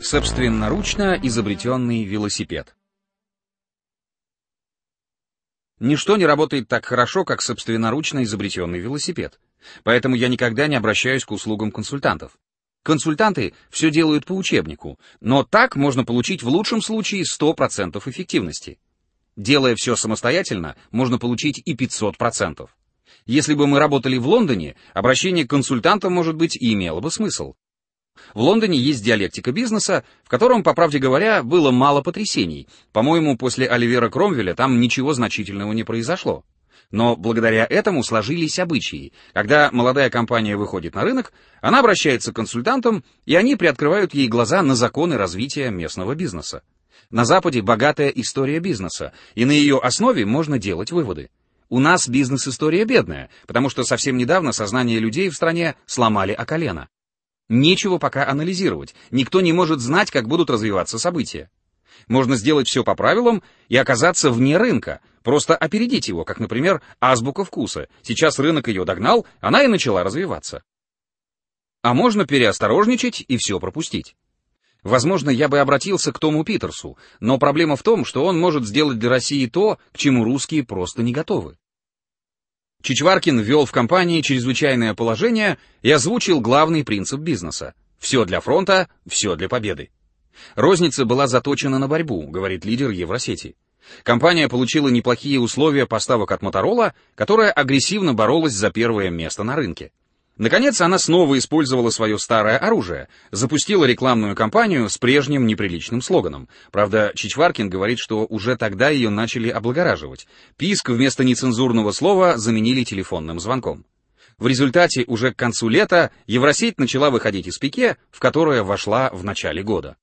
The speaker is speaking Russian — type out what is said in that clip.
Собственноручно изобретенный велосипед. Ничто не работает так хорошо, как собственноручно изобретенный велосипед. Поэтому я никогда не обращаюсь к услугам консультантов. Консультанты все делают по учебнику, но так можно получить в лучшем случае 100% эффективности. Делая все самостоятельно, можно получить и 500%. Если бы мы работали в Лондоне, обращение к консультантам, может быть, и имело бы смысл. В Лондоне есть диалектика бизнеса, в котором, по правде говоря, было мало потрясений. По-моему, после Оливера Кромвеля там ничего значительного не произошло. Но благодаря этому сложились обычаи. Когда молодая компания выходит на рынок, она обращается к консультантам, и они приоткрывают ей глаза на законы развития местного бизнеса. На Западе богатая история бизнеса, и на ее основе можно делать выводы. У нас бизнес-история бедная, потому что совсем недавно сознание людей в стране сломали о колено. Нечего пока анализировать, никто не может знать, как будут развиваться события. Можно сделать все по правилам и оказаться вне рынка, просто опередить его, как, например, азбука вкуса. Сейчас рынок ее догнал, она и начала развиваться. А можно переосторожничать и все пропустить. Возможно, я бы обратился к Тому Питерсу, но проблема в том, что он может сделать для России то, к чему русские просто не готовы. Чичваркин ввел в компании чрезвычайное положение и озвучил главный принцип бизнеса. Все для фронта, все для победы. Розница была заточена на борьбу, говорит лидер Евросети. Компания получила неплохие условия поставок от Моторола, которая агрессивно боролась за первое место на рынке. Наконец, она снова использовала свое старое оружие, запустила рекламную кампанию с прежним неприличным слоганом. Правда, Чичваркин говорит, что уже тогда ее начали облагораживать. Писк вместо нецензурного слова заменили телефонным звонком. В результате уже к концу лета Евросеть начала выходить из пике, в которое вошла в начале года.